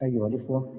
أيها الإخوة،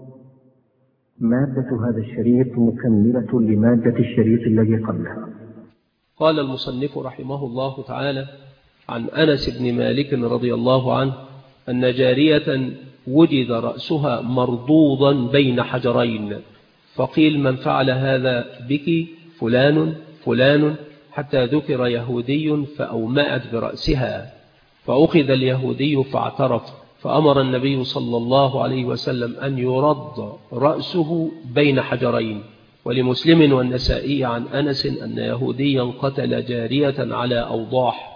مادة هذا الشريط مكملة لمادة الشريط الذي قبلها. قال المصنف رحمه الله تعالى: عن أنس بن مالك رضي الله عنه أن جارية وجد رأسها مرضوضا بين حجرين، فقيل: من فعل هذا بك؟ فلان فلان، حتى ذكر يهودي فأومأت برأسها، فأخذ اليهودي فاعترف، فأمر النبي صلى الله عليه وسلم أن يرد رأسه بين حجرين. ولمسلم والنسائي عن أنس أن يهوديا قتل جارية على أوضاح،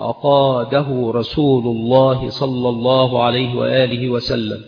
فأقاده رسول الله صلى الله عليه وآله وسلم.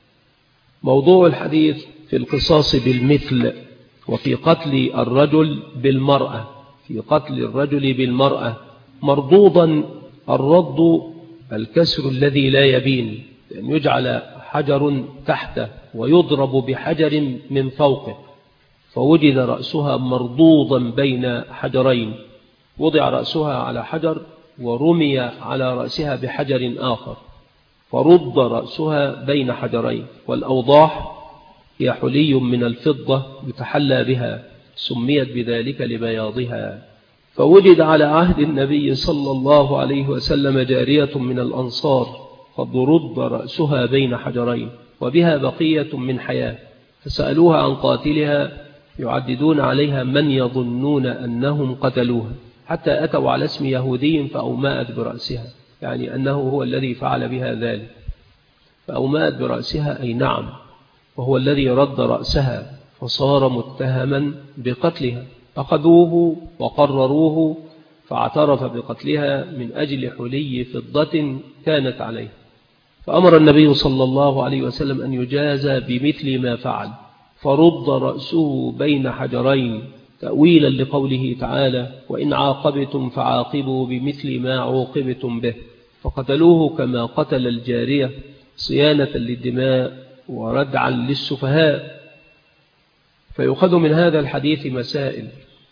موضوع الحديث في القصاص بالمثل، وفي قتل الرجل بالمرأة. في قتل الرجل بالمرأة مرضوضا، الرض الكسر الذي لا يبين، لأن يجعل حجر تحته ويضرب بحجر من فوقه، فوجد رأسها مرضوضا بين حجرين، وضع رأسها على حجر ورمي على رأسها بحجر آخر، فرد رأسها بين حجرين. والأوضاح هي حلي من الفضة يتحلى بها، سميت بذلك لبياضها. فوجد على عهد النبي صلى الله عليه وسلم جارية من الأنصار قد رد رأسها بين حجرين وبها بقية من حياة، فسألوها عن قاتلها يعددون عليها من يظنون أنهم قتلوها، حتى أتوا على اسم يهودي فأومأت برأسها، يعني أنه هو الذي فعل بها ذلك. فأومأت برأسها أي نعم، وهو الذي رد رأسها، فصار متهما بقتلها. أخذوه وقرروه فاعترف بقتلها من أجل حلي فضة كانت عليه. فأمر النبي صلى الله عليه وسلم أن يجازى بمثل ما فعل، فرد رأسه بين حجرين، تأويلا لقوله تعالى: وإن عاقبتم فعاقبوا بمثل ما عوقبتم به. فقتلوه كما قتل الجارية، صيانة للدماء وردعا للسفهاء. فيؤخذ من هذا الحديث مسائل: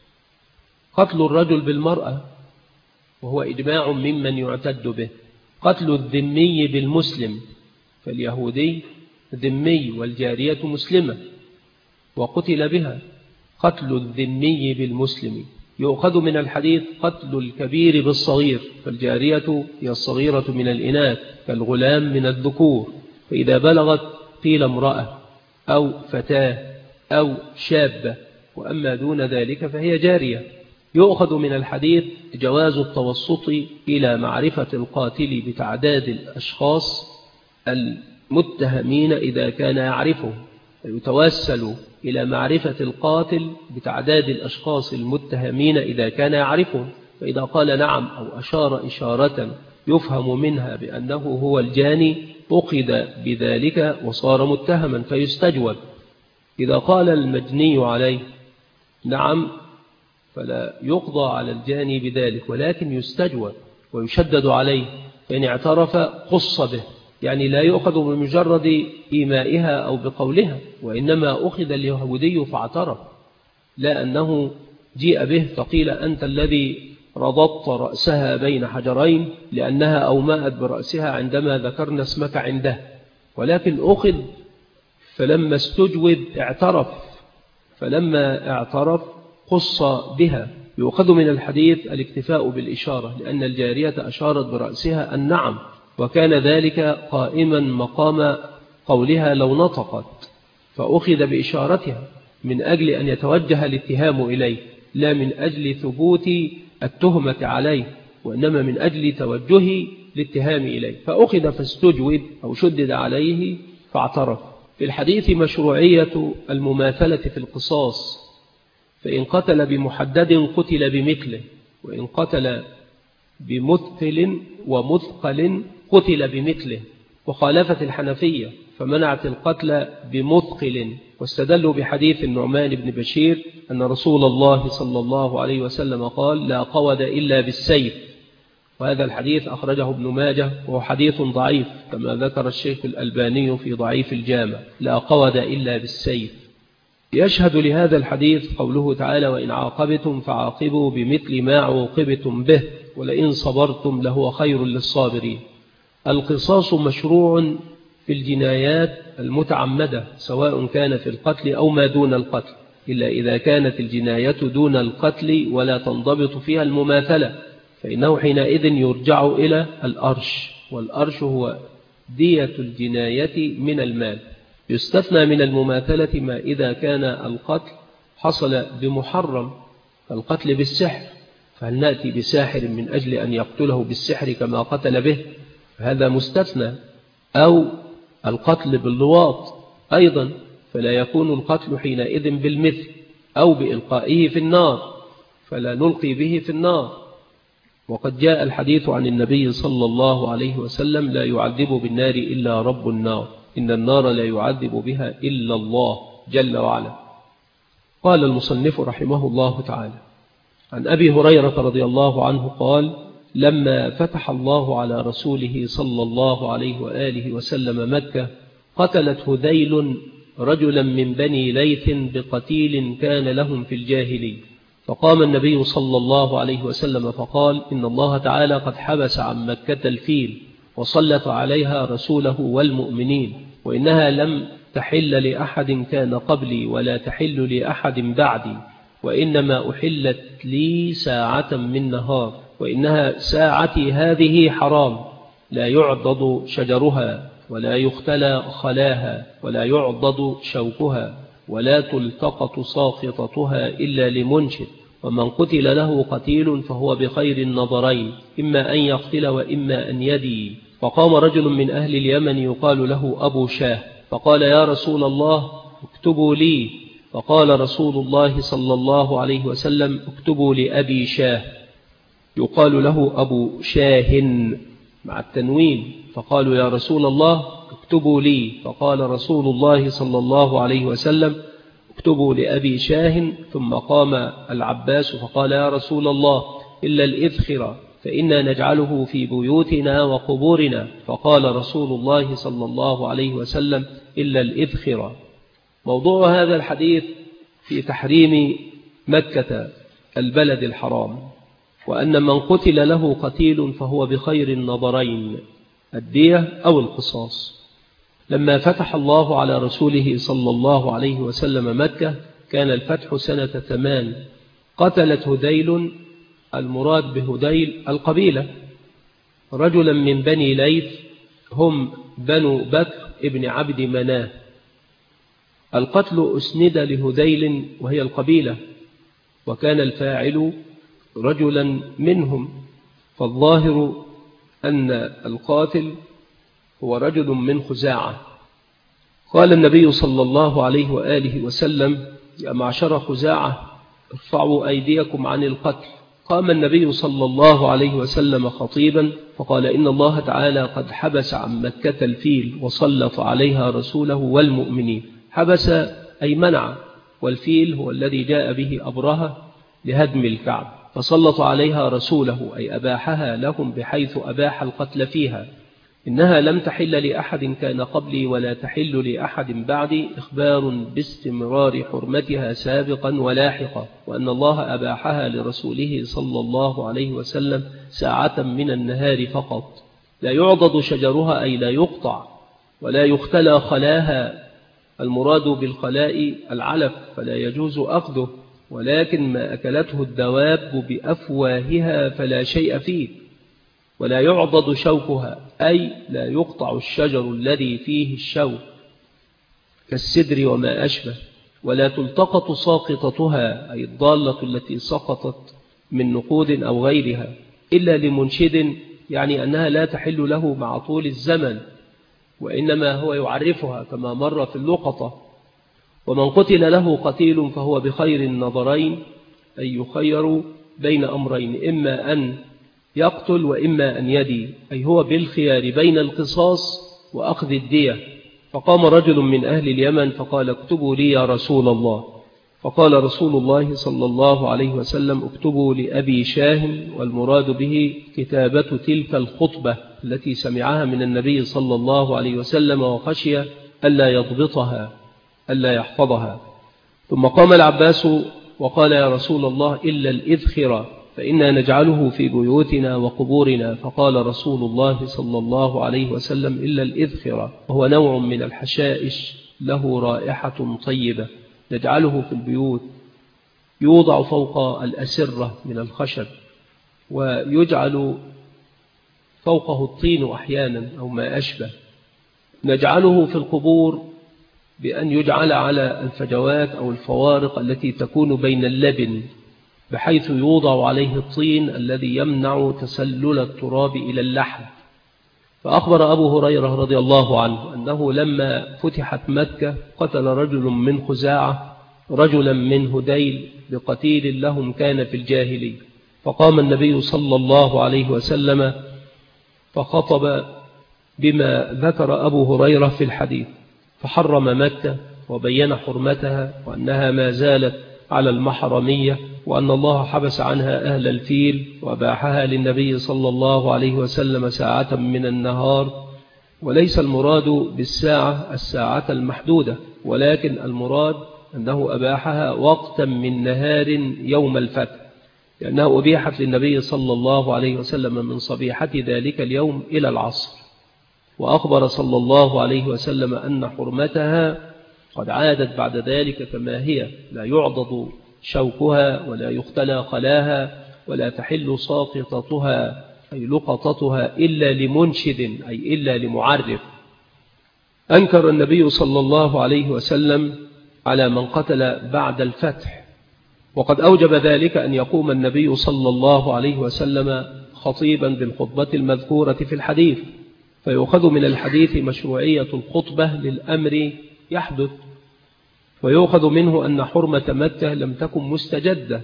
قتل الرجل بالمرأة وهو إجماع ممن يعتد به، قتل الذمي بالمسلم، فاليهودي ذمي والجارية مسلمة وقتل بها، قتل الذمي بالمسلم. يؤخذ من الحديث قتل الكبير بالصغير، فالجارية هي الصغيرة من الإناث كالغلام من الذكور، فإذا بلغت قيل امرأة أو فتاة أو شابة، وأما دون ذلك فهي جارية. يؤخذ من الحديث جواز التوسط إلى معرفة القاتل بتعداد الأشخاص المتهمين إذا كان يعرفه، فيتوسل إلى معرفة القاتل بتعداد الأشخاص المتهمين إذا كان يعرفهم، فإذا قال نعم أو أشار إشارة يفهم منها بأنه هو الجاني أخذ بذلك وصار متهما فيستجوب. إذا قال المجني عليه نعم فلا يقضى على الجاني بذلك، ولكن يستجوب ويشدد عليه، فإن اعترف قص به، يعني لا يؤخذ بمجرد إيمائها أو بقولها، وإنما أخذ اليهودي فاعترف، لا أنه جيء به فقيل أنت الذي رضضت رأسها بين حجرين لأنها أومأت برأسها عندما ذكرنا اسمك عنده، ولكن أخذ فلما استجوب اعترف، فلما اعترف قص بها. يؤخذ من الحديث الاكتفاء بالإشارة، لأن الجارية أشارت برأسها النعم، وكان ذلك قائما مقام قولها لو نطقت، فأخذ بإشارتها من أجل أن يتوجه الاتهام إليه، لا من أجل ثبوت التهمة عليه، وإنما من أجل توجه الاتهام إليه، فأخذ فاستجوب أو شدد عليه فاعترف. في الحديث مشروعية المماثلة في القصاص، فإن قتل بمحدد قتل بمثله، وإن قتل بمثقل ومثقل قتل بمثله. وخالفت الحنفية فمنعت القتل بمثقل، واستدلوا بحديث النعمان بن بشير أن رسول الله صلى الله عليه وسلم قال: لا قود إلا بالسيف، وهذا الحديث أخرجه ابن ماجه وهو حديث ضعيف كما ذكر الشيخ الألباني في ضعيف الجامع، لا قود إلا بالسيف. يشهد لهذا الحديث قوله تعالى: وإن عاقبتم فعاقبوا بمثل ما عوقبتم به ولئن صبرتم لهو خير للصابرين. القصاص مشروع في الجنايات المتعمدة سواء كان في القتل أو ما دون القتل، إلا إذا كانت الجناية دون القتل ولا تنضبط فيها المماثلة، فإنه حينئذ يرجع إلى الأرش، والأرش هو دية الجناية من المال. يستثنى من المماثلة ما إذا كان القتل حصل بمحرم، القتل بالسحر، فهل نأتي بساحر من أجل أن يقتله بالسحر كما قتل به؟ هذا مستثنى. أو القتل باللواط أيضا، فلا يكون القتل حينئذ بالمثل، أو بإلقائه في النار، فلا نلقي به في النار. وقد جاء الحديث عن النبي صلى الله عليه وسلم: لا يعذب بالنار إلا رب النار، إن النار لا يعذب بها إلا الله جل وعلا. قال المصنف رحمه الله تعالى: عن أبي هريرة رضي الله عنه قال: لما فتح الله على رسوله صلى الله عليه وآله وسلم مكة، قتلت هذيل رجلا من بني ليث بقتيل كان لهم في الجاهلية، فقام النبي صلى الله عليه وسلم فقال: إن الله تعالى قد حبس عن مكة الفيل وسلط عليها رسوله والمؤمنين، وإنها لم تحل لأحد كان قبلي ولا تحل لأحد بعدي، وإنما أحلت لي ساعة من نهار، وإنها ساعتي هذه حرام، لا يعضد شجرها ولا يختلى خلاها ولا يعضد شوكها ولا تلتقط ساقطتها إلا لمنشد، ومن قتل له قتيل فهو بخير النظرين، إما أن يقتل وإما أن يدي. فقام رجل من أهل اليمن يقال له أبو شاه فقال: يا رسول الله اكتبوا لي. فقال رسول الله صلى الله عليه وسلم: اكتبوا لأبي شاه، يقال له أبو شاه مع التنوين. فقالوا: يا رسول الله اكتبوا لي. فقال رسول الله صلى الله عليه وسلم: اكتبوا لأبي شاه. ثم قام العباس فقال: يا رسول الله إلا الإذخر فإنا نجعله في بيوتنا وقبورنا. فقال رسول الله صلى الله عليه وسلم: إلا الإذخر. موضوع هذا الحديث في تحريم مكة البلد الحرام، وأن من قتل له قتيل فهو بخير النظرين، الدية أو القصاص. لما فتح الله على رسوله صلى الله عليه وسلم مكة، كان الفتح سنة 8. قتلت هذيل، المراد بهذيل القبيلة، رجلا من بني ليث، هم بنو بكر ابن عبد مناه. القتل أسند لهذيل وهي القبيلة، وكان الفاعل رجلا منهم، فالظاهر أن القاتل هو رجل من خزاعة. قال النبي صلى الله عليه وآله وسلم: يا معشر خزاعة ارفعوا أيديكم عن القتل. قام النبي صلى الله عليه وسلم خطيبا فقال: إن الله تعالى قد حبس عن مكة الفيل وسلط عليها رسوله والمؤمنين. حبس أي منع، والفيل هو الذي جاء به أبرهة لهدم الكعب، فسلط عليها رسوله أي أباحها لهم بحيث أباح القتل فيها. إنها لم تحل لأحد كان قبلي ولا تحل لأحد بعدي، إخبار باستمرار حرمتها سابقا ولاحقا، وأن الله أباحها لرسوله صلى الله عليه وسلم ساعة من النهار فقط. لا يعضد شجرها أي لا يقطع، ولا يختلى خلاها، المراد بالخلاء العلف، فلا يجوز أخذه، ولكن ما أكلته الدواب بأفواهها فلا شيء فيه. ولا يعضد شوكها أي لا يقطع الشجر الذي فيه الشوك كالسدر وما أشبه. ولا تلتقط ساقطتها أي الضالة التي سقطت من نقود أو غيرها، إلا لمنشد، يعني أنها لا تحل له مع طول الزمن، وإنما هو يعرفها كما مر في اللقطة. ومن قتل له قتيل فهو بخير النظرين، أي يخير بين أمرين، إما أن يقتل وإما أن يدي، أي هو بالخيار بين القصاص وأخذ الدية. فقام رجل من أهل اليمن فقال: اكتبوا لي يا رسول الله. فقال رسول الله صلى الله عليه وسلم: اكتبوا لأبي شاه، والمراد به كتابة تلك الخطبة التي سمعها من النبي صلى الله عليه وسلم وخشي ألا يضبطها ألا يحفظها. ثم قام العباس وقال: يا رسول الله إلا الإذخر، فإنا نجعله في بيوتنا وقبورنا. فقال رسول الله صلى الله عليه وسلم: إلا الإذخرة، وهو نوع من الحشائش له رائحة طيبة، نجعله في البيوت، يوضع فوق الأسرة من الخشب، ويجعل فوقه الطين أحيانا أو ما أشبه. نجعله في القبور بأن يجعل على الفجوات أو الفوارق التي تكون بين اللبن، بحيث يوضع عليه الطين الذي يمنع تسلل التراب إلى اللحم. فأخبر أبو هريرة رضي الله عنه أنه لما فتحت مكة قتل رجل من خزاعة رجلا من هذيل بقتيل لهم كان في الجاهلية، فقام النبي صلى الله عليه وسلم فخطب بما ذكر أبو هريرة في الحديث، فحرم مكة وبين حرمتها وأنها ما زالت على المحرمية، وأن الله حبس عنها أهل الفيل وأباحها للنبي صلى الله عليه وسلم ساعة من النهار. وليس المراد بالساعة الساعة المحدودة، ولكن المراد أنه أباحها وقتا من نهار يوم الفتح، لأنه أبيحت للنبي صلى الله عليه وسلم من صبيحة ذلك اليوم إلى العصر. وأخبر صلى الله عليه وسلم أن حرمتها قد عادت بعد ذلك كما هي، لا يعضد شوكها ولا يختلى خلاها ولا تحل ساقطتها أي لقطتها إلا لمنشد أي إلا لمعرف. أنكر النبي صلى الله عليه وسلم على من قتل بعد الفتح، وقد أوجب ذلك أن يقوم النبي صلى الله عليه وسلم خطيبا بالخطبة المذكورة في الحديث، فيؤخذ من الحديث مشروعية الخطبة للأمر يحدث، ويؤخذ منه أن حرمة مكة لم تكن مستجدة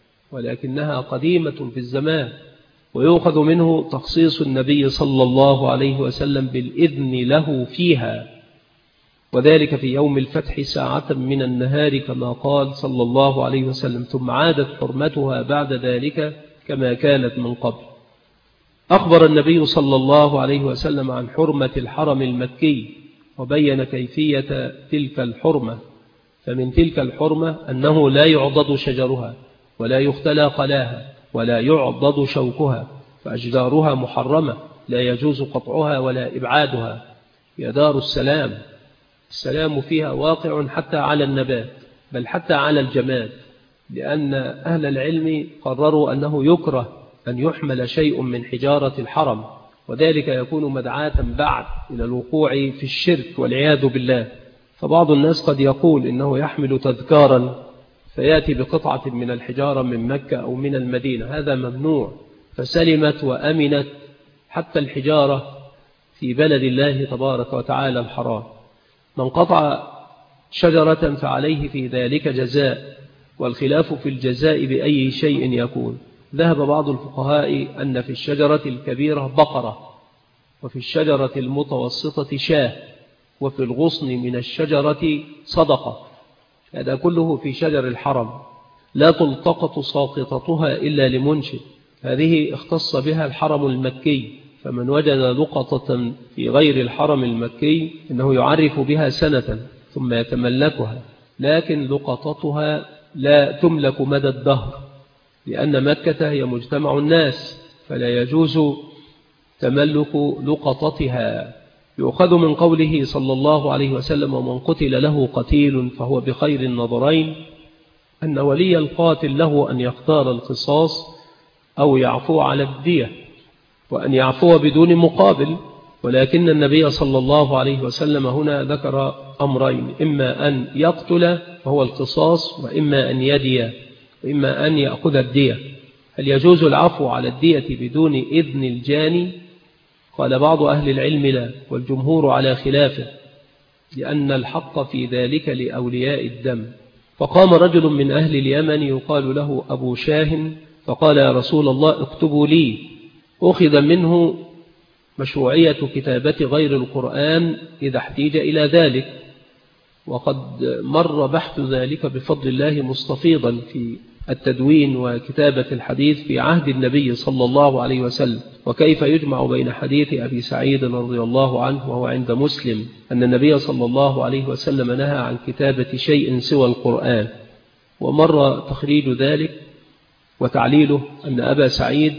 ولكنها قديمة في الزمان، ويؤخذ منه تخصيص النبي صلى الله عليه وسلم بالإذن له فيها، وذلك في يوم الفتح ساعة من النهار كما قال صلى الله عليه وسلم، ثم عادت حرمتها بعد ذلك كما كانت من قبل. أخبر النبي صلى الله عليه وسلم عن حرمة الحرم المكي، وبين كيفية تلك الحرمة. فمن تلك الحرمة أنه لا يعضد شجرها ولا يختلى قلاها ولا يعضد شوكها، فأشجارها محرمة لا يجوز قطعها ولا إبعادها. هي دار السلام، السلام فيها واقع حتى على النبات بل حتى على الجماد، لأن أهل العلم قرروا أنه يكره أن يحمل شيء من حجارة الحرم، وذلك يكون مدعاة بعد إلى الوقوع في الشرك والعياذ بالله. فبعض الناس قد يقول إنه يحمل تذكارا فيأتي بقطعة من الحجارة من مكة أو من المدينة، هذا ممنوع، فسلمت وأمنت حتى الحجارة في بلد الله تبارك وتعالى الحرام. من قطع شجرة فعليه في ذلك جزاء، والخلاف في الجزاء بأي شيء يكون. ذهب بعض الفقهاء أن في الشجرة الكبيرة بقرة، وفي الشجرة المتوسطة شاة، وفي الغصن من الشجرة صدقة. هذا كله في شجر الحرم، لا تلتقط ساقطتها إلا لمنشد، هذه اختص بها الحرم المكي، فمن وجد لقطة في غير الحرم المكي إنه يعرف بها سنة ثم يتملكها، لكن لقطتها لا تملك مدى الدهر، لأن مكة هي مجتمع الناس فلا يجوز تملك لقطتها. يؤخذ من قوله صلى الله عليه وسلم: ومن قتل له قتيل فهو بخير النظرين، أن ولي القاتل له أن يختار القصاص أو يعفو على الدية، وأن يعفو بدون مقابل. ولكن النبي صلى الله عليه وسلم هنا ذكر أمرين: إما أن يقتل فهو القصاص، وإما أن يدي، وإما أن يأخذ الدية. هل يجوز العفو على الدية بدون إذن الجاني؟ قال بعض أهل العلم لا، والجمهور على خلافه، لأن الحق في ذلك لأولياء الدم. فقام رجل من أهل اليمن يقال له أبو شاه فقال: يا رسول الله اكتبوا لي. أخذ منه مشروعية كتابة غير القرآن إذا احتيج إلى ذلك، وقد مر بحث ذلك بفضل الله مستفيضا في التدوين وكتابة الحديث في عهد النبي صلى الله عليه وسلم، وكيف يجمع بين حديث أبي سعيد رضي الله عنه وهو عند مسلم أن النبي صلى الله عليه وسلم نهى عن كتابة شيء سوى القرآن، ومر تخريج ذلك وتعليله أن أبا سعيد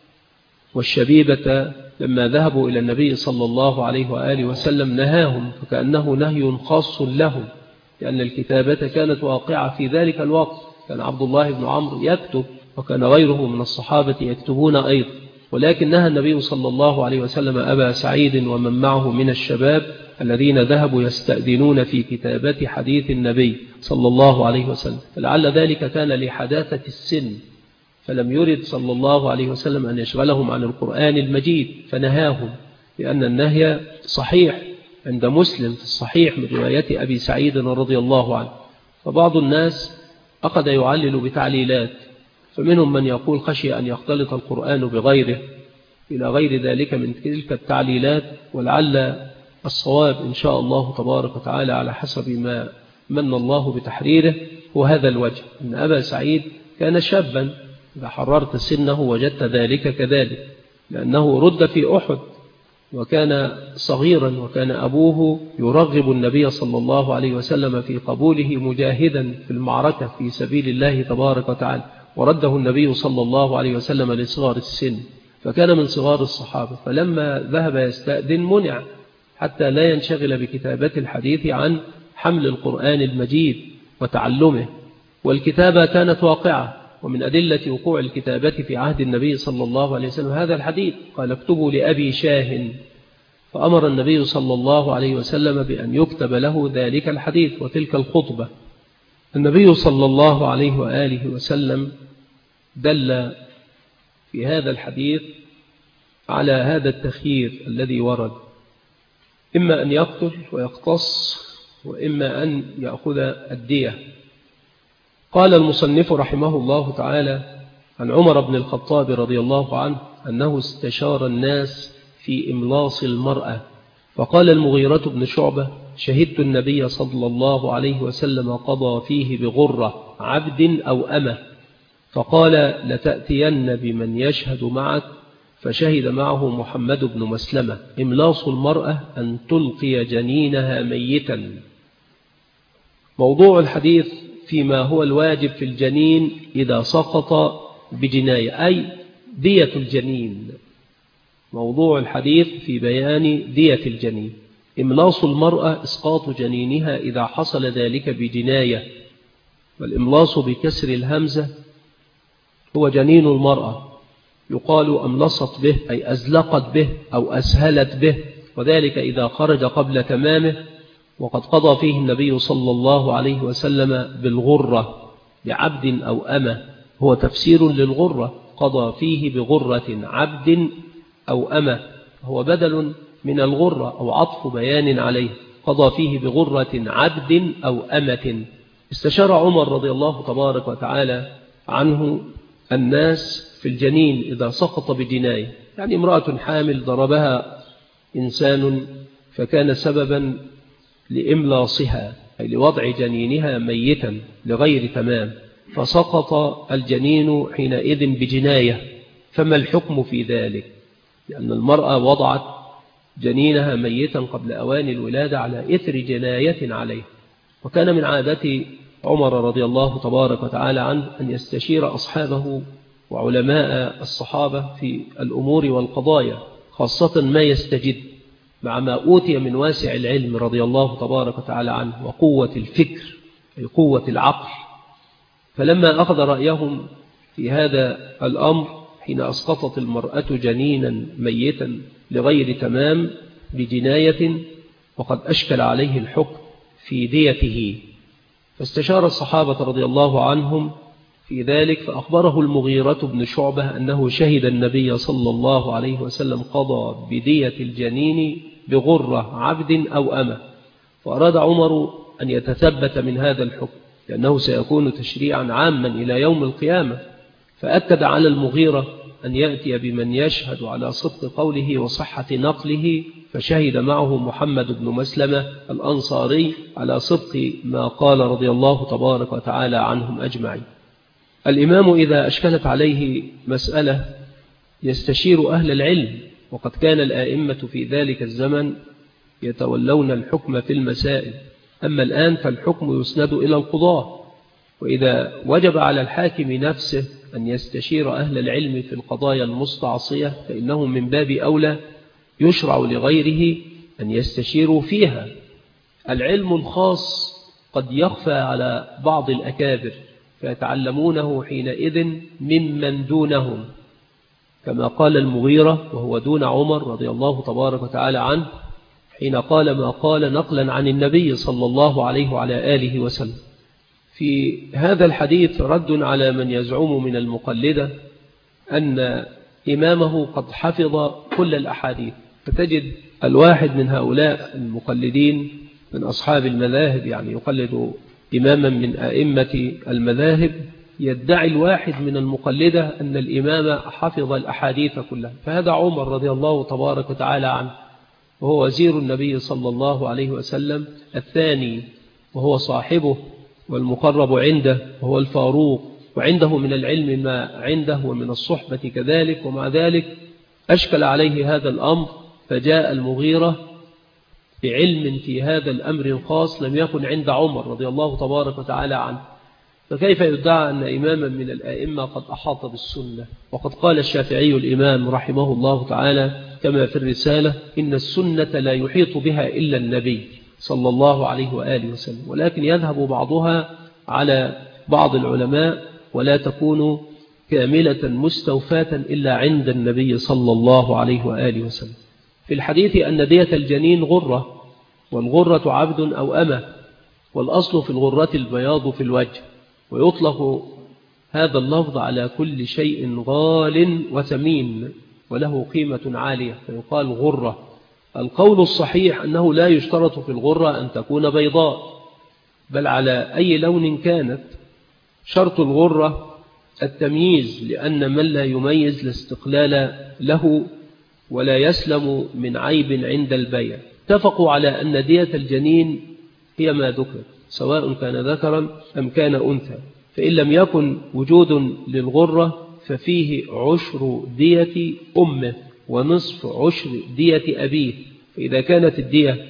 والشبيبة لما ذهبوا إلى النبي صلى الله عليه وآله وسلم نهاهم، فكأنه نهي خاص لهم، لأن الكتابة كانت واقعة في ذلك الوقت. كان عبد الله بن عمرو يكتب، وكان غيره من الصحابة يكتبون أيضا، ولكن نهى النبي صلى الله عليه وسلم أبا سعيد ومن معه من الشباب الذين ذهبوا يستأذنون في كتابة حديث النبي صلى الله عليه وسلم، فلعل ذلك كان لحداثة السن، فلم يرد صلى الله عليه وسلم أن يشغلهم عن القرآن المجيد فنهاهم، لأن النهي صحيح عند مسلم في الصحيح من رواية أبي سعيد رضي الله عنه. فبعض الناس أخذ يعلل بتعليلات، فمنهم من يقول خشي أن يختلط القرآن بغيره إلى غير ذلك من تلك التعليلات، ولعل الصواب إن شاء الله تبارك وتعالى على حسب ما من الله بتحريره هو هذا الوجه، أن أبا سعيد كان شابا، إذا حررت سنه وجدت ذلك كذلك، لأنه رد في أحد وكان صغيرا، وكان أبوه يرغب النبي صلى الله عليه وسلم في قبوله مجاهدا في المعركة في سبيل الله تبارك وتعالى، ورده النبي صلى الله عليه وسلم لصغار السن، فكان من صغار الصحابة، فلما ذهب يستأذن منع حتى لا ينشغل بكتابة الحديث عن حمل القرآن المجيد وتعلمه. والكتابة كانت واقعة، ومن أدلة وقوع الكتابة في عهد النبي صلى الله عليه وسلم هذا الحديث، قال اكتبوا لأبي شاه، فأمر النبي صلى الله عليه وسلم بأن يكتب له ذلك الحديث وتلك الخطبة. النبي صلى الله عليه وآله وسلم دل في هذا الحديث على هذا التخيير الذي ورد، إما أن يقتل ويقتص، وإما أن يأخذ الدية. قال المصنف رحمه الله تعالى عن عمر بن الخطاب رضي الله عنه أنه استشار الناس في إملاص المرأة، فقال المغيرة بن شعبة شهدت النبي صلى الله عليه وسلم قضى فيه بغرة عبد أو أمة، فقال لتأتين بمن يشهد معك، فشهد معه محمد بن مسلمة. إملاص المرأة أن تلقي جنينها ميتا. موضوع الحديث فيما هو الواجب في الجنين إذا سقط بجناية، أي دية الجنين. موضوع الحديث في بيان دية الجنين. إملاص المرأة إسقاط جنينها إذا حصل ذلك بجناية، والإملاص بكسر الهمزة هو جنين المرأة، يقال أملصت به أي أزلقت به أو أسهلت به، وذلك إذا خرج قبل تمامه، وقد قضى فيه النبي صلى الله عليه وسلم بالغرة لعبد أو أمة، هو تفسير للغرة، قضى فيه بغرة عبد أو أمة، هو بدل من الغرة أو عطف بيان عليه، قضى فيه بغرة عبد أو أمة. استشار عمر رضي الله تبارك وتعالى عنه الناس في الجنين إذا سقط بجناية، يعني امرأة حامل ضربها إنسان فكان سببا لإملاصها أي لوضع جنينها ميتا لغير تمام، فسقط الجنين حينئذ بجناية، فما الحكم في ذلك؟ لأن المرأة وضعت جنينها ميتا قبل أوان الولادة على إثر جناية عليه. وكان من عادة عمر رضي الله تبارك وتعالى عنه أن يستشير أصحابه وعلماء الصحابة في الأمور والقضايا، خاصة ما يستجد، مع ما أوتي من واسع العلم رضي الله تبارك وتعالى عنه وقوة الفكر أي قوة العقل. فلما أخذ رأيهم في هذا الأمر حين أسقطت المرأة جنينا ميتا لغير تمام بجناية، وقد أشكل عليه الحكم في ديته، فاستشار الصحابة رضي الله عنهم في ذلك، فأخبره المغيرة بن شعبة أنه شهد النبي صلى الله عليه وسلم قضى بدية الجنين بغرة عبد أو أمة، فأراد عمر أن يتثبت من هذا الحكم لأنه سيكون تشريعا عاما إلى يوم القيامة، فأكد على المغيرة أن يأتي بمن يشهد على صدق قوله وصحة نقله، فشهد معه محمد بن مسلمة الأنصاري على صدق ما قال رضي الله تبارك وتعالى عنهم أجمعين. الإمام إذا أشكلت عليه مسألة يستشير أهل العلم، وقد كان الآئمة في ذلك الزمن يتولون الحكم في المسائل، أما الآن فالحكم يسند إلى القضاة، وإذا وجب على الحاكم نفسه أن يستشير أهل العلم في القضايا المستعصية فإنه من باب أولى يشرع لغيره أن يستشيروا فيها. العلم الخاص قد يخفى على بعض الأكابر فيتعلمونه حينئذ ممن دونهم، كما قال المغيرة وهو دون عمر رضي الله تبارك وتعالى عنه حين قال ما قال نقلا عن النبي صلى الله عليه وعلى آله وسلم. في هذا الحديث رد على من يزعم من المقلدة أن إمامه قد حفظ كل الأحاديث، فتجد الواحد من هؤلاء المقلدين من أصحاب المذاهب، يعني يقلد إماما من أئمة المذاهب، يدعي الواحد من المقلدة أن الإمام حفظ الأحاديث كلها. فهذا عمر رضي الله تبارك وتعالى عنه وهو وزير النبي صلى الله عليه وسلم الثاني، وهو صاحبه والمقرب عنده، وهو الفاروق، وعنده من العلم ما عنده ومن الصحبة كذلك، ومع ذلك أشكل عليه هذا الأمر فجاء المغيرة بعلم في هذا الأمر الخاص لم يكن عند عمر رضي الله تبارك وتعالى عنه. فكيف يدعى أن إماما من الآئمة قد أحاط بالسنة؟ وقد قال الشافعي الإمام رحمه الله تعالى كما في الرسالة إن السنة لا يحيط بها إلا النبي صلى الله عليه وآله وسلم، ولكن يذهب بعضها على بعض العلماء ولا تكون كاملة مستوفاة إلا عند النبي صلى الله عليه وآله وسلم. في الحديث أن دية الجنين غرة، والغرة عبد أو أمة، والأصل في الغرة البياض في الوجه، ويطلق هذا اللفظ على كل شيء غال وثمين وله قيمة عالية فيقال غرة. القول الصحيح أنه لا يشترط في الغرة أن تكون بيضاء، بل على أي لون كانت. شرط الغرة التمييز، لأن من لا يميز لا استقلال له ولا يسلم من عيب عند البيع. اتفقوا على أن دية الجنين هي ما ذكر سواء كان ذكرا أم كان أنثى، فإن لم يكن وجود للغرة ففيه عشر دية أمه ونصف عشر دية أبيه. فإذا كانت الدية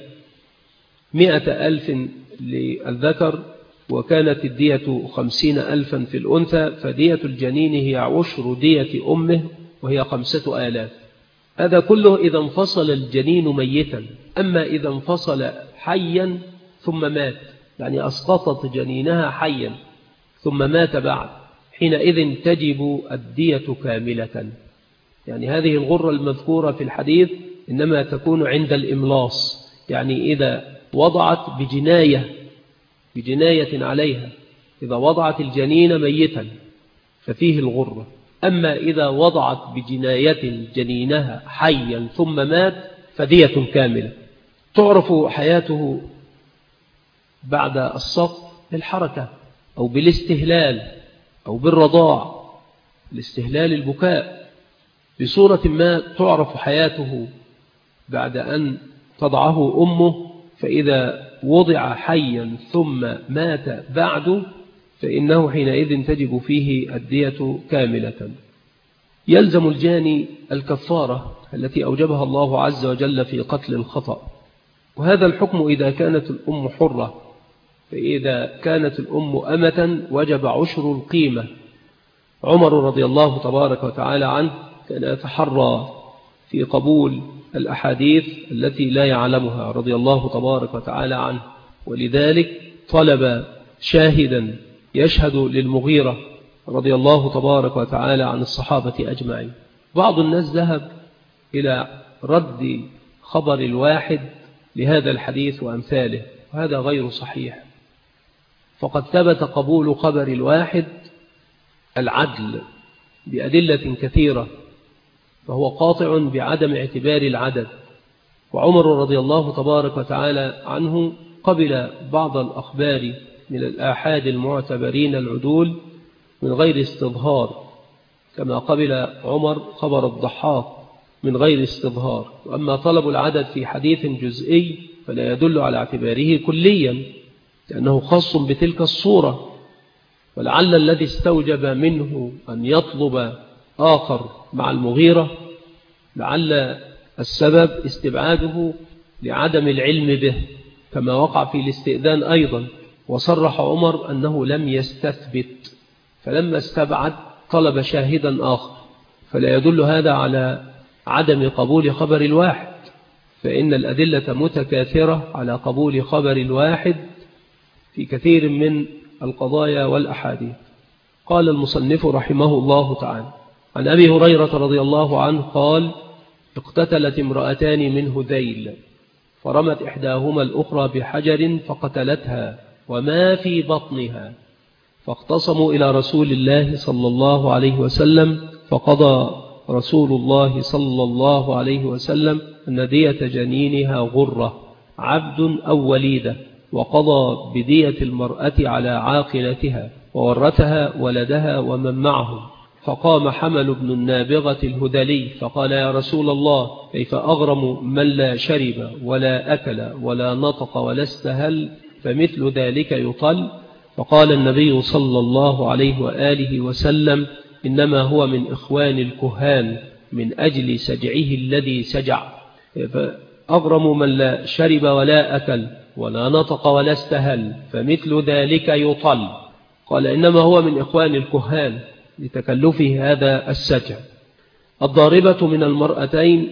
100,000 للذكر وكانت الدية 50,000 في الأنثى، فدية الجنين هي عشر دية أمه وهي 5,000. هذا كله إذا انفصل الجنين ميتا. أما إذا انفصل حيا ثم مات، يعني أسقطت جنينها حيا ثم مات بعد، حينئذ تجب الدية كاملة. يعني هذه الغرة المذكورة في الحديث إنما تكون عند الإملاص، يعني إذا وضعت بجناية عليها، إذا وضعت الجنين ميتا ففيه الغرة. أما إذا وضعت بجناية جنينها حيا ثم مات فدية كاملة. تعرف حياته بعد السقط بالحركة أو بالاستهلال أو بالرضاع، الاستهلال البكاء بصورة ما. تعرف حياته بعد أن تضعه أمه، فإذا وضع حيا ثم مات بعد فإنه حينئذ تجب فيه الدية كاملة. يلزم الجاني الكفارة التي أوجبها الله عز وجل في قتل الخطأ، وهذا الحكم إذا كانت الأم حرة. فإذا كانت الأم أمة وجب عشر القيمة. عمر رضي الله تبارك وتعالى عنه كان يتحرى في قبول الأحاديث التي لا يعلمها رضي الله تبارك وتعالى عنه، ولذلك طلب شاهدا يشهد للمغيرة رضي الله تبارك وتعالى عن الصحابة أجمعين. بعض الناس ذهب إلى رد خبر الواحد لهذا الحديث وأمثاله، وهذا غير صحيح. فقد ثبت قبول خبر الواحد العدل بأدلة كثيرة، فهو قاطع بعدم اعتبار العدد. وعمر رضي الله تبارك وتعالى عنه قبل بعض الأخبار من الآحاد المعتبرين العدول من غير استظهار، كما قبل عمر خبر الضحاك من غير استظهار. وأما طلب العدد في حديث جزئي فلا يدل على اعتباره كليا، لأنه خاص بتلك الصورة. ولعل الذي استوجب منه أن يطلب آخر مع المغيرة لعل السبب استبعاده لعدم العلم به، كما وقع في الاستئذان أيضا. وصرح عمر أنه لم يستثبت، فلما استبعد طلب شاهدا آخر، فلا يدل هذا على عدم قبول خبر الواحد، فإن الأدلة متكاثرة على قبول خبر الواحد في كثير من القضايا والأحاديث. قال المصنف رحمه الله تعالى: عن أبي هريرة رضي الله عنه قال: اقتتلت امرأتان من هذيل، فرمت إحداهما الأخرى بحجر فقتلتها وما في بطنها، فاختصموا إلى رسول الله صلى الله عليه وسلم، فقضى رسول الله صلى الله عليه وسلم أن دية جنينها غرة، عبد أو وليدة، وقضى بدية المرأة على عاقلتها، وورثها ولدها ومن معهم. فقام حمل بن النابغة الهذلي فقال: يا رسول الله، كيف أغرم من لا شرب ولا أكل ولا نطق ولا استهل، فمثل ذلك يطل؟ فقال النبي صلى الله عليه وآله وسلم: إنما هو من إخوان الكهان من أجل سجعه الذي سجع. فأغرم من لا شرب ولا أكل ولا نطق ولا استهل، فمثل ذلك يطل. قال: إنما هو من إخوان الكهان لتكلفه هذا السجع. الضاربة من المرأتين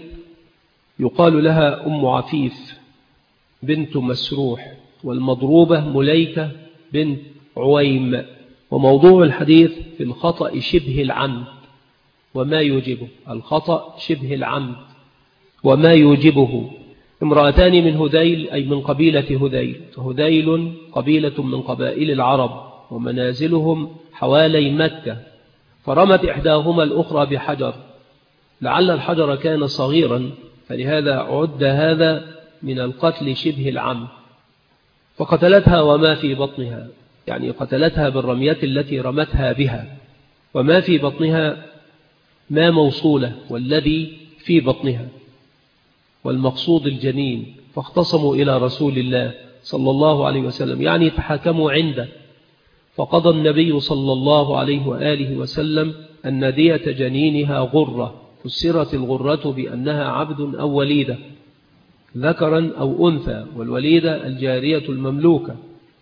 يقال لها أم عفيف بنت مسروح، والمضروبة مليكة بنت عويم. وموضوع الحديث في الخطأ شبه العمد وما يوجبه، الخطأ شبه العمد وما يوجبه. امرأتان من هذيل أي من قبيلة هذيل، هذيل قبيلة من قبائل العرب ومنازلهم حوالي مكة، فرمت إحداهما الأخرى بحجر، لعل الحجر كان صغيرا فلهذا عد هذا من القتل شبه العمد، فقتلتها وما في بطنها، يعني قتلتها بالرمية التي رمتها بها. وما في بطنها ما موصولة، والذي في بطنها، والمقصود الجنين. فاختصموا إلى رسول الله صلى الله عليه وسلم، يعني تحاكموا عنده، فقضى النبي صلى الله عليه وآله وسلم أن دية جنينها غرة، فسرت الغرة بأنها عبد أو وليدة، ذكرا أو أنثى، والوليدة الجارية المملوكة.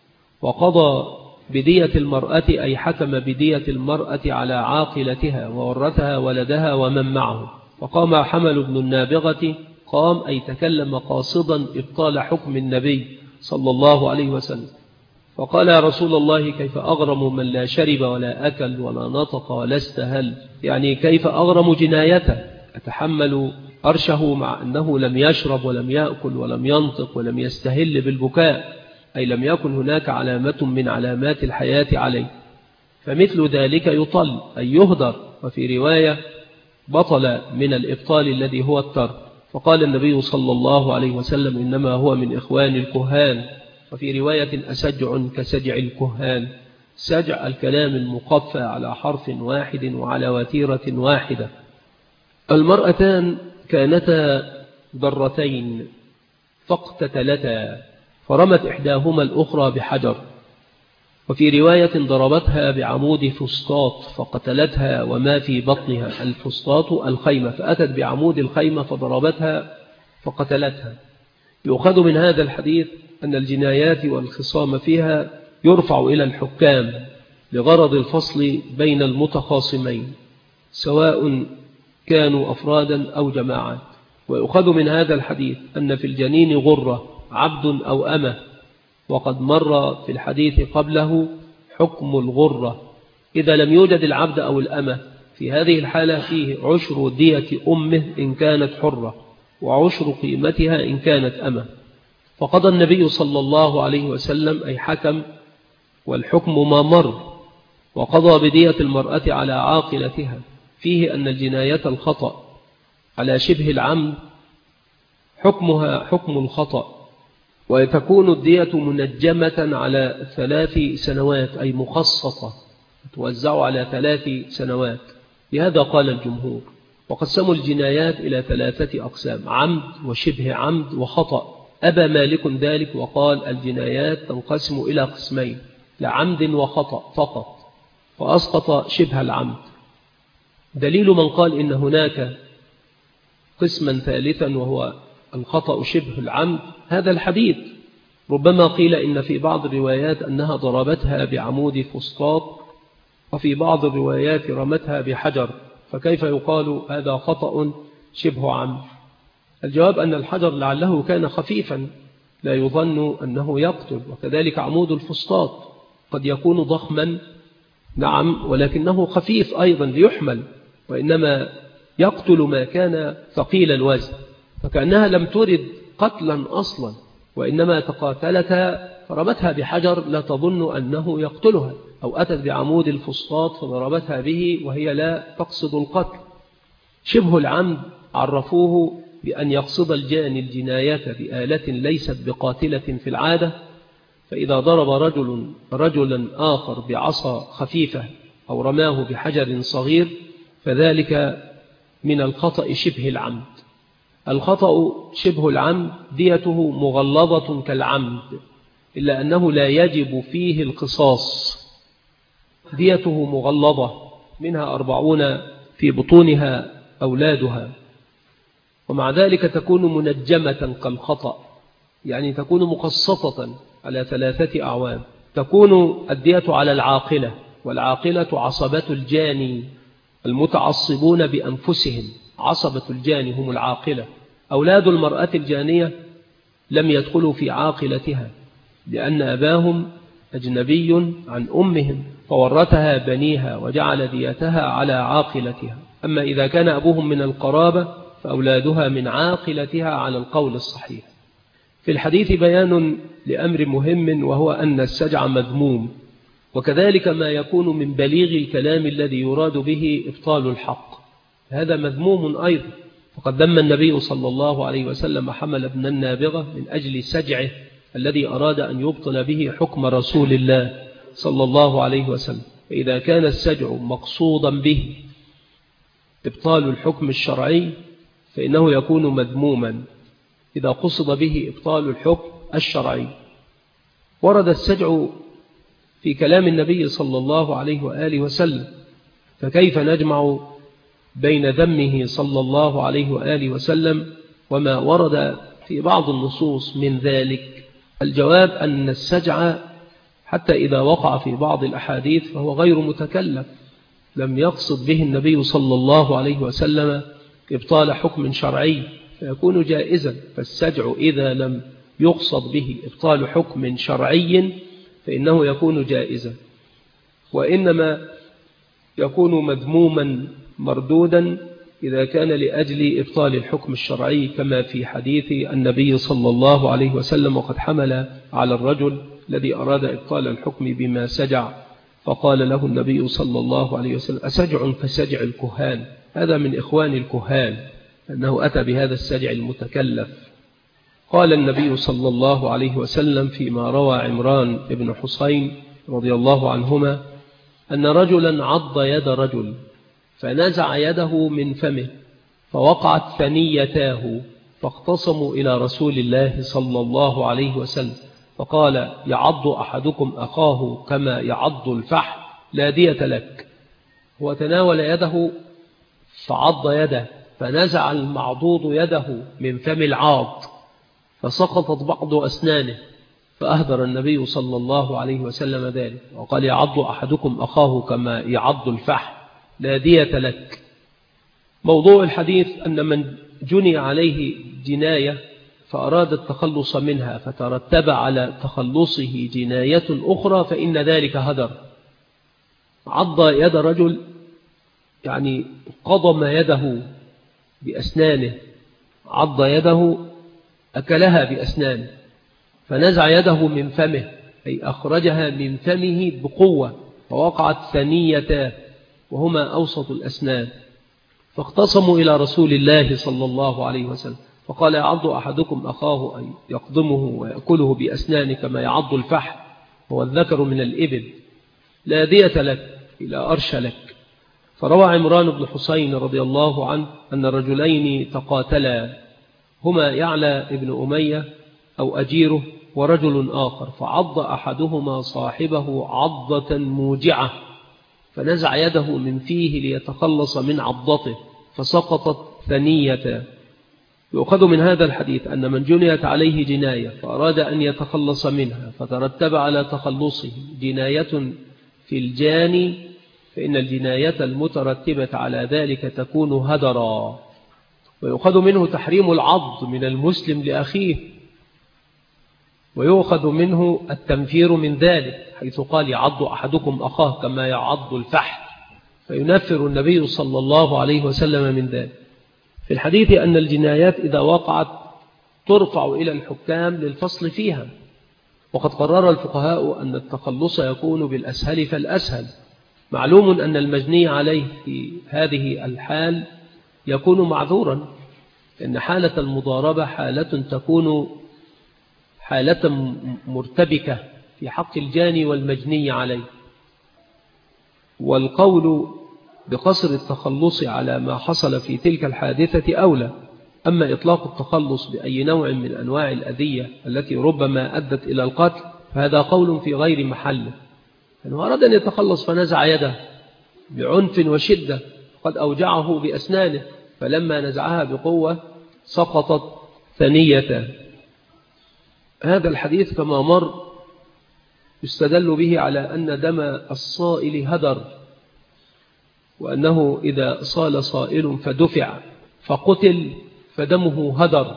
وقضى بدية المرأة أي حكم بدية المرأة على عاقلتها، وورثها ولدها ومن معه. وقام حمل بن النابغة، قام أي تكلم قاصدا إبطال حكم النبي صلى الله عليه وسلم، فقال: يا رسول الله، كيف أغرم من لا شرب ولا أكل ولا نطق ولا استهل، يعني كيف أغرم جنايته، أتحمل أرشه مع أنه لم يشرب ولم يأكل ولم ينطق ولم يستهل بالبكاء، أي لم يكن هناك علامة من علامات الحياة عليه، فمثل ذلك يطل أي يهدر. وفي رواية بطل من الإبطال الذي هو الترك. فقال النبي صلى الله عليه وسلم: إنما هو من إخوان الكهان. وفي رواية: أسجع كسجع الكهان. سجع الكلام المقفى على حرف واحد وعلى وتيرة واحدة. المرأتان كانتا ضرتين فاقتتلتا، فرمت إحداهما الأخرى بحجر، وفي رواية ضربتها بعمود فسطاط فقتلتها وما في بطنها. الفسطاط الخيمة، فأتت بعمود الخيمة فضربتها فقتلتها. يؤخذ من هذا الحديث أن الجنايات والخصام فيها يرفع إلى الحكام لغرض الفصل بين المتخاصمين، سواء كانوا أفرادا أو جماعات. ويؤخذ من هذا الحديث أن في الجنين غرة، عبد أو أمة، وقد مر في الحديث قبله حكم الغرة إذا لم يوجد العبد أو الأمة. في هذه الحالة فيه عشر دية أمه إن كانت حرة، وعشر قيمتها إن كانت أمة. فقضى النبي صلى الله عليه وسلم أي حكم، والحكم ما مر، وقضى بدية المرأة على عاقلتها. فيه أن الجناية الخطأ على شبه العمد حكمها حكم الخطأ، وتكون الدية منجمة على 3 سنوات أي مخصصة، توزع على 3 سنوات. لهذا قال الجمهور. وقسموا الجنايات إلى 3 أقسام: عمد وشبه عمد وخطأ. أبى مالك ذلك وقال: الجنايات تنقسم إلى قسمين، لعمد وخطأ فقط، فأسقط شبه العمد. دليل من قال إن هناك قسما ثالثا وهو الخطأ شبه العمد هذا الحديث. ربما قيل إن في بعض الروايات أنها ضربتها بعمود فسطاط وفي بعض الروايات رمتها بحجر، فكيف يقال هذا خطأ شبه عمد؟ الجواب أن الحجر لعله كان خفيفا لا يظن أنه يقتل، وكذلك عمود الفسطاط قد يكون ضخما نعم ولكنه خفيف أيضا ليحمل، وإنما يقتل ما كان ثقيل الوزن، فكأنها لم ترد قتلا أصلا وإنما تقاتلتها فرمتها بحجر لا تظن أنه يقتلها، أو أتت بعمود الفسطاط فضربتها به وهي لا تقصد القتل. شبه العمد عرفوه بأن يقصد الجاني الجناية بآلة ليست بقاتلة في العادة، فإذا ضرب رجلا آخر بعصا خفيفة أو رماه بحجر صغير فذلك من الخطأ شبه العمد. الخطأ شبه العمد ديته مغلظة كالعمد، إلا أنه لا يجب فيه القصاص، ديته مغلظة، منها 40 في بطونها أولادها، ومع ذلك تكون منجمة كالخطأ، يعني تكون مقسطة على 3 أعوام. تكون الدية على العاقلة، والعاقلة عصبة الجاني المتعصبون بأنفسهم، عصبة الجاني هم العاقلة. أولاد المرأة الجانية لم يدخلوا في عاقلتها لأن أباهم أجنبي عن أمهم فورثها بنيها وجعل ديتها على عاقلتها. أما إذا كان أبوهم من القرابة فأولادها من عاقلتها على القول الصحيح. في الحديث بيان لأمر مهم، وهو أن السجع مذموم، وكذلك ما يكون من بليغ الكلام الذي يراد به إبطال الحق، هذا مذموم أيضا. فقد ذم النبي صلى الله عليه وسلم حمل ابن النابغة من أجل سجعه الذي أراد أن يبطل به حكم رسول الله صلى الله عليه وسلم. فإذا كان السجع مقصودا به إبطال الحكم الشرعي فإنه يكون مذموما إذا قصد به إبطال الحكم الشرعي. ورد السجع في كلام النبي صلى الله عليه وآله وسلم، فكيف نجمع بين ذمه صلى الله عليه وآله وسلم وما ورد في بعض النصوص من ذلك؟ الجواب أن السجع حتى إذا وقع في بعض الأحاديث فهو غير متكلف، لم يقصد به النبي صلى الله عليه وسلم إبطال حكم شرعي فيكون جائزا. فالسجع إذا لم يقصد به إبطال حكم شرعي فإنه يكون جائزا، وإنما يكون مذموما مردودا إذا كان لأجل إبطال الحكم الشرعي، كما في حديث النبي صلى الله عليه وسلم وقد حمل على الرجل الذي أراد إبطال الحكم بما سجع، فقال له النبي صلى الله عليه وسلم: أسجع فسجع الكهان، هذا من إخوان الكهان، أنه أتى بهذا السجع المتكلف. قال النبي صلى الله عليه وسلم فيما روى عمران بن حسين رضي الله عنهما أن رجلا عض يد رجل فنزع يده من فمه فوقعت ثنيتاه، فاختصموا إلى رسول الله صلى الله عليه وسلم فقال: يعض أحدكم أخاه كما يعض الفحل، لا دية لك. هو تناول يده فعض يده، فنزع المعضوض يده من فم العاض فسقطت بعض أسنانه، فأهدر النبي صلى الله عليه وسلم ذلك وقال: يعض أحدكم أخاه كما يعض الفحل، لا دية لك. موضوع الحديث أن من جني عليه جناية فأراد التخلص منها فترتب على تخلصه جناية أخرى فإن ذلك هدر. عض يد رجل يعني قضم يده بأسنانه، عض يده أكلها بأسنانه، فنزع يده من فمه أي أخرجها من فمه بقوة، فوقعت ثنيتاه وهما أوسط الأسنان، فاختصموا إلى رسول الله صلى الله عليه وسلم فقال: يعض أحدكم أخاه أي يقضمه ويأكله بأسنانه كما يعض الفحل، هو الذكر من الإبل، لا دية لك إلى أرش لك. فروى عمران بن حسين رضي الله عنه أن رجلين تقاتلا، هما يعلى ابن أمية أو أجيره ورجل آخر، فعض أحدهما صاحبه عضة موجعة فنزع يده من فيه ليتخلص من عضته فسقطت ثنيته. يؤخذ من هذا الحديث أن من جنيت عليه جناية فأراد أن يتخلص منها فترتب على تخلصه جناية في الجاني فإن الجناية المترتبة على ذلك تكون هدرا. ويؤخذ منه تحريم العض من المسلم لأخيه، ويؤخذ منه التنفير من ذلك، حيث قال يعض أحدكم أخاه كما يعض الفحل، فينفر النبي صلى الله عليه وسلم من ذلك. في الحديث أن الجنايات إذا وقعت ترفع إلى الحكام للفصل فيها، وقد قرر الفقهاء أن التخلص يكون بالأسهل فالأسهل. معلوم أن المجني عليه في هذه الحال يكون معذورا، لأن حالة المضاربة حالة تكون حالة مرتبكة في حق الجاني والمجني عليه. والقول بقصر التخلص على ما حصل في تلك الحادثة أولى. أما إطلاق التخلص بأي نوع من أنواع الأذية التي ربما أدت إلى القتل فهذا قول في غير محله. أنه أراد أن يتخلص فنزع يده بعنف وشدة، قد أوجعه بأسنانه، فلما نزعها بقوة سقطت ثنيته. هذا الحديث كما مر يستدل به على أن دم الصائل هدر، وأنه إذا صال صائل فدفع فقتل فدمه هدر.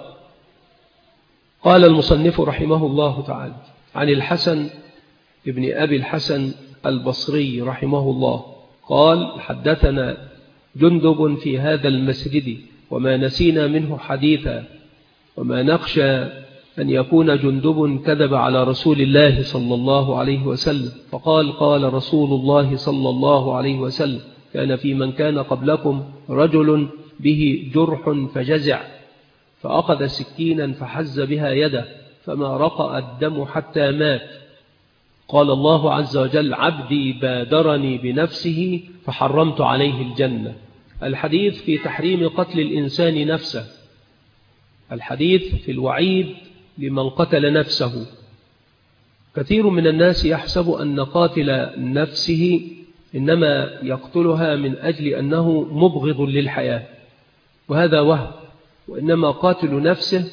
قال المصنف رحمه الله تعالى عن الحسن ابن أبي الحسن البصري رحمه الله قال حدثنا جندب في هذا المسجد وما نسينا منه حديثا، وما نخشى أن يكون جندب كذب على رسول الله صلى الله عليه وسلم، فقال قال رسول الله صلى الله عليه وسلم كان في من كان قبلكم رجل به جرح فجزع، فأخذ سكينا فحز بها يده فما رقأ الدم حتى مات. قال الله عز وجل عبدي بادرني بنفسه فحرمت عليه الجنة. الحديث في تحريم قتل الإنسان نفسه، الحديث في الوعيد لمن قتل نفسه. كثير من الناس يحسب أن قاتل نفسه إنما يقتلها من أجل أنه مبغض للحياة، وهذا وهم، وإنما قاتل نفسه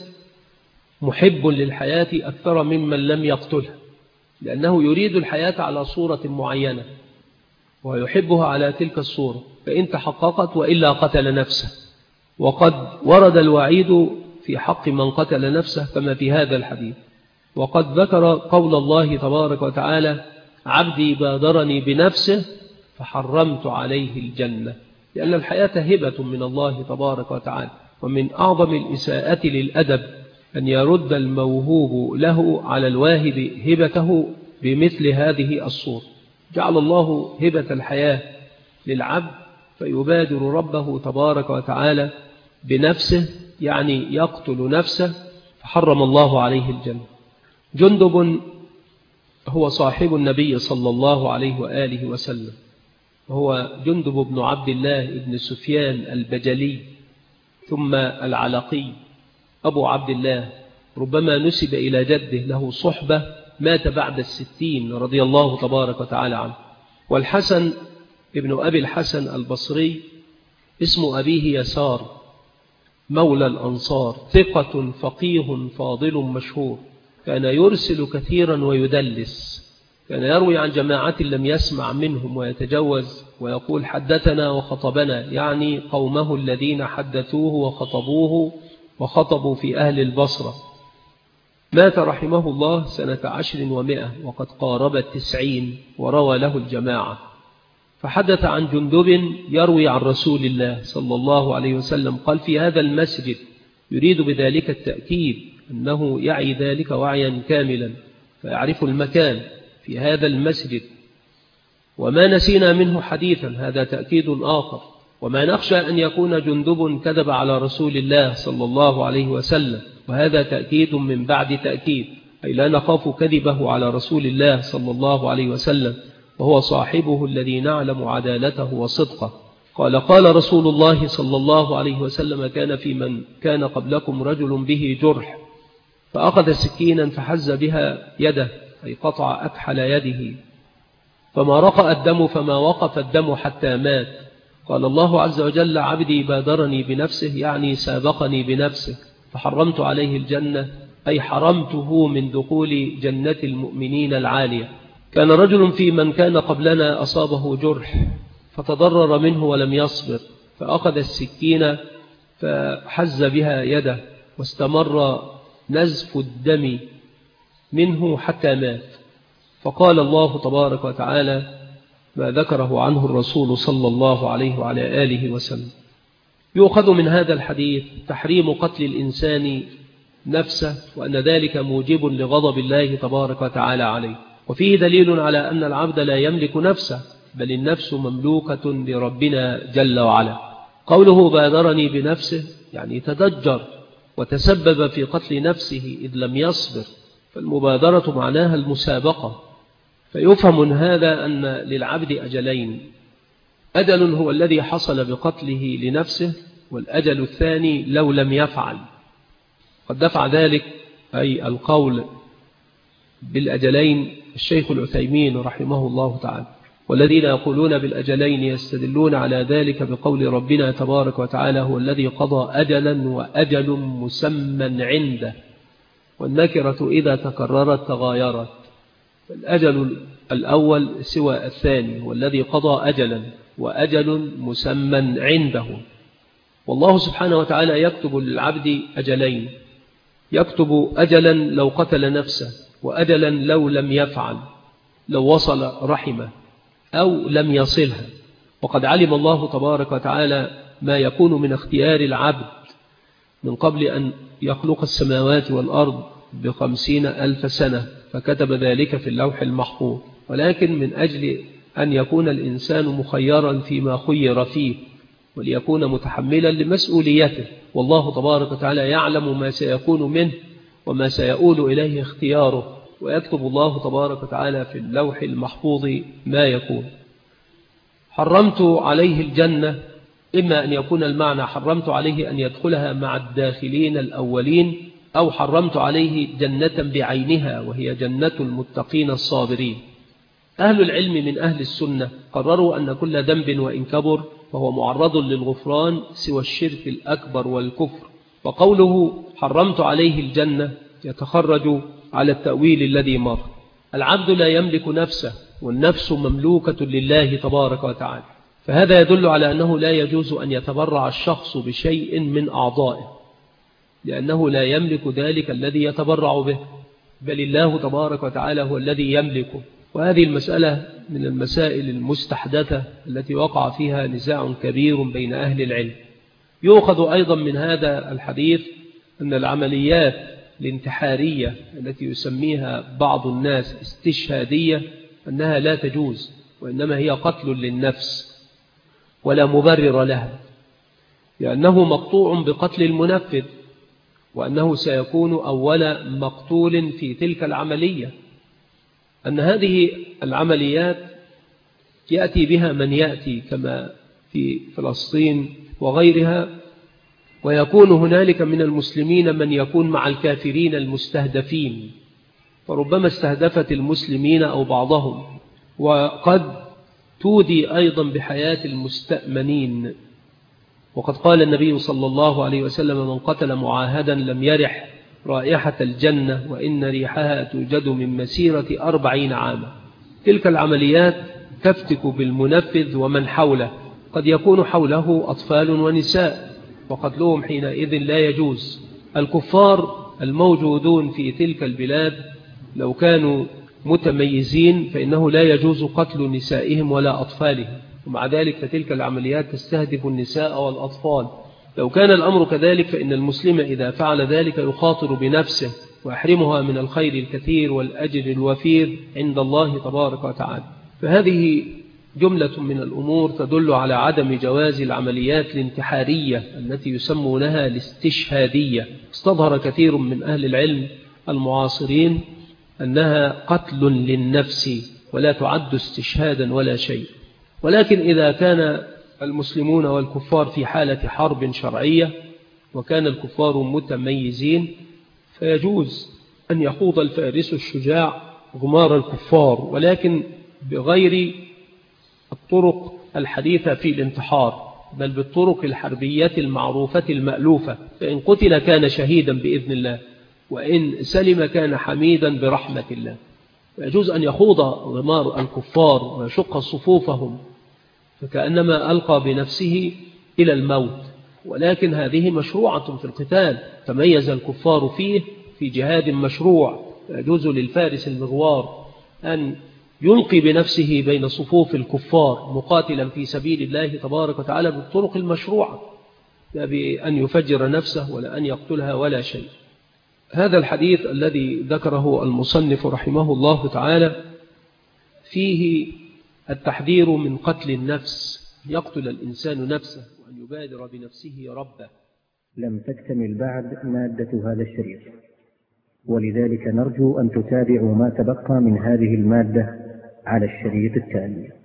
محب للحياة أكثر ممن لم يقتلها، لأنه يريد الحياة على صورة معينة ويحبها على تلك الصورة، فإن تحققت وإلا قتل نفسه. وقد ورد الوعيد في حق من قتل نفسه كما في هذا الحديث. وقد ذكر قول الله تبارك وتعالى عبدي بادرني بنفسه فحرمت عليه الجنة، لأن الحياة هبة من الله تبارك وتعالى، ومن أعظم الإساءة للأدب أن يرد الموهوب له على الواهب هبته بمثل هذه الصورة. جعل الله هبة الحياة للعبد فيبادر ربه تبارك وتعالى بنفسه، يعني يقتل نفسه، فحرم الله عليه الجنة. جندب هو صاحب النبي صلى الله عليه وآله وسلم، وهو جندب بن عبد الله بن سفيان البجلي ثم العلقي أبو عبد الله، ربما نسب إلى جده، له صحبة، مات بعد 60 رضي الله تبارك وتعالى عنه. والحسن ابن أبي الحسن البصري اسم أبيه يسار مولى الأنصار، ثقة فقيه فاضل مشهور، كان يرسل كثيرا ويدلس، كان يروي عن جماعة لم يسمع منهم ويتجوز ويقول حدثنا وخطبنا، يعني قومه الذين حدثوه وخطبوه وخطبوا في أهل البصرة. مات رحمه الله سنة 10 و100 وقد قارب 90، وروى له الجماعة. فحدث عن جندب يروي عن رسول الله صلى الله عليه وسلم قال في هذا المسجد، يريد بذلك التأكيد أنه يعي ذلك وعيا كاملا فيعرف المكان في هذا المسجد. وما نسينا منه حديثا، هذا تأكيد آخر. وما نخشى أن يكون جندب كذب على رسول الله صلى الله عليه وسلم، وهذا تأكيد من بعد تأكيد، أي لا نخاف كذبه على رسول الله صلى الله عليه وسلم، وهو صاحبه الذي نعلم عدالته وصدقه. قال رسول الله صلى الله عليه وسلم كان في من كان قبلكم رجل به جرح فأخذ سكينا فحز بها يده، أي قطع أكحل يده، فما رقأ الدم فما وقف الدم حتى مات. قال الله عز وجل عبدي بادرني بنفسه، يعني سابقني بنفسه، فحرمت عليه الجنة، أي حرمته من دخول جنة المؤمنين العالية. كان رجل في من كان قبلنا أصابه جرح فتضرر منه ولم يصبر، فأخذ السكين فحز بها يده، واستمر نزف الدم منه حتى مات. فقال الله تبارك وتعالى ما ذكره عنه الرسول صلى الله عليه وعلى آله وسلم. يؤخذ من هذا الحديث تحريم قتل الإنسان نفسه، وأن ذلك موجب لغضب الله تبارك وتعالى عليه. وفيه دليل على أن العبد لا يملك نفسه، بل النفس مملوكة لربنا جل وعلا. قوله بادرني بنفسه يعني تدجر وتسبب في قتل نفسه إذ لم يصبر، فالمبادرة معناها المسابقة. فيفهم من هذا أن للعبد أجلين: أجل هو الذي حصل بقتله لنفسه، والأجل الثاني لو لم يفعل. قد دفع ذلك أي القول بالأجلين الشيخ العثيمين رحمه الله تعالى. والذين يقولون بالأجلين يستدلون على ذلك بقول ربنا تبارك وتعالى هو الذي قضى أجلا وأجل مسمى عنده، والنكرة إذا تكررت تغايرت، الأجل الأول سوى الثاني، والذي قضى أجلا وأجل مسمى عنده. والله سبحانه وتعالى يكتب للعبد أجلين: يكتب أجلا لو قتل نفسه، وأجلا لو لم يفعل، لو وصل رحمه أو لم يصلها. وقد علم الله تبارك وتعالى ما يكون من اختيار العبد من قبل أن يخلق السماوات والأرض ب50,000 سنة، فكتب ذلك في اللوح المحفوظ. ولكن من أجل أن يكون الإنسان مخيرا فيما خير فيه، وليكون متحملا لمسؤوليته، والله تبارك وتعالى يعلم ما سيكون منه وما سيؤول إليه اختياره، ويكتب الله تبارك وتعالى في اللوح المحفوظ ما يكون. حرمت عليه الجنة، إما أن يكون المعنى حرمت عليه أن يدخلها مع الداخلين الأولين، أو حرمت عليه جنة بعينها وهي جنة المتقين الصابرين. أهل العلم من أهل السنة قرروا أن كل ذنب وإن كبر فهو معرض للغفران سوى الشرك الأكبر والكفر. وقوله حرمت عليه الجنة يتخرج على التأويل الذي مر. العبد لا يملك نفسه، والنفس مملوكة لله تبارك وتعالى، فهذا يدل على أنه لا يجوز أن يتبرع الشخص بشيء من أعضائه، لأنه لا يملك ذلك الذي يتبرع به، بل الله تبارك وتعالى هو الذي يملكه. وهذه المسألة من المسائل المستحدثة التي وقع فيها نزاع كبير بين أهل العلم. يؤخذ أيضا من هذا الحديث أن العمليات الانتحارية التي يسميها بعض الناس استشهادية أنها لا تجوز، وإنما هي قتل للنفس ولا مبرر لها، لأنه مقطوع بقتل المنفذ، وأنه سيكون أول مقتول في تلك العملية. أن هذه العمليات يأتي بها من يأتي كما في فلسطين وغيرها، ويكون هنالك من المسلمين من يكون مع الكافرين المستهدفين، فربما استهدفت المسلمين أو بعضهم، وقد تودي أيضا بحياة المستأمنين. وقد قال النبي صلى الله عليه وسلم من قتل معاهدا لم يرح رائحة الجنة، وإن ريحها توجد من مسيرة 40 عاما. تلك العمليات تفتك بالمنفذ ومن حوله، قد يكون حوله أطفال ونساء، وقتلهم حينئذ لا يجوز. الكفار الموجودون في تلك البلاد لو كانوا متميزين فإنه لا يجوز قتل نسائهم ولا أطفالهم، ومع ذلك فتلك العمليات تستهدف النساء والأطفال. لو كان الأمر كذلك فإن المسلم إذا فعل ذلك يخاطر بنفسه ويحرمها من الخير الكثير والأجر الوفير عند الله تبارك وتعالى. فهذه جملة من الأمور تدل على عدم جواز العمليات الانتحارية التي يسمونها الاستشهادية. استظهر كثير من أهل العلم المعاصرين أنها قتل للنفس ولا تعد استشهادا ولا شيء. ولكن إذا كان المسلمون والكفار في حالة حرب شرعية وكان الكفار متميزين فيجوز أن يخوض الفارس الشجاع غمار الكفار، ولكن بغير الطرق الحديثة في الانتحار، بل بالطرق الحربية المعروفة المألوفة. فإن قتل كان شهيدا بإذن الله، وإن سلم كان حميدا برحمة الله. فيجوز أن يخوض غمار الكفار ويشق صفوفهم فكأنما ألقى بنفسه إلى الموت. ولكن هذه مشروعة في القتال، تميز الكفار فيه في جهاد مشروع. يجوز للفارس المغوار أن يلقي بنفسه بين صفوف الكفار مقاتلا في سبيل الله تبارك وتعالى بالطرق المشروعة، لا بأن يفجر نفسه ولا أن يقتلها ولا شيء. هذا الحديث الذي ذكره المصنف رحمه الله تعالى فيه التحذير من قتل النفس، يقتل الإنسان نفسه وأن يبادر بنفسه ربه. لم تكتمل بعد مادة هذا الشريط، ولذلك نرجو أن تتابعوا ما تبقى من هذه المادة على الشريط التالي.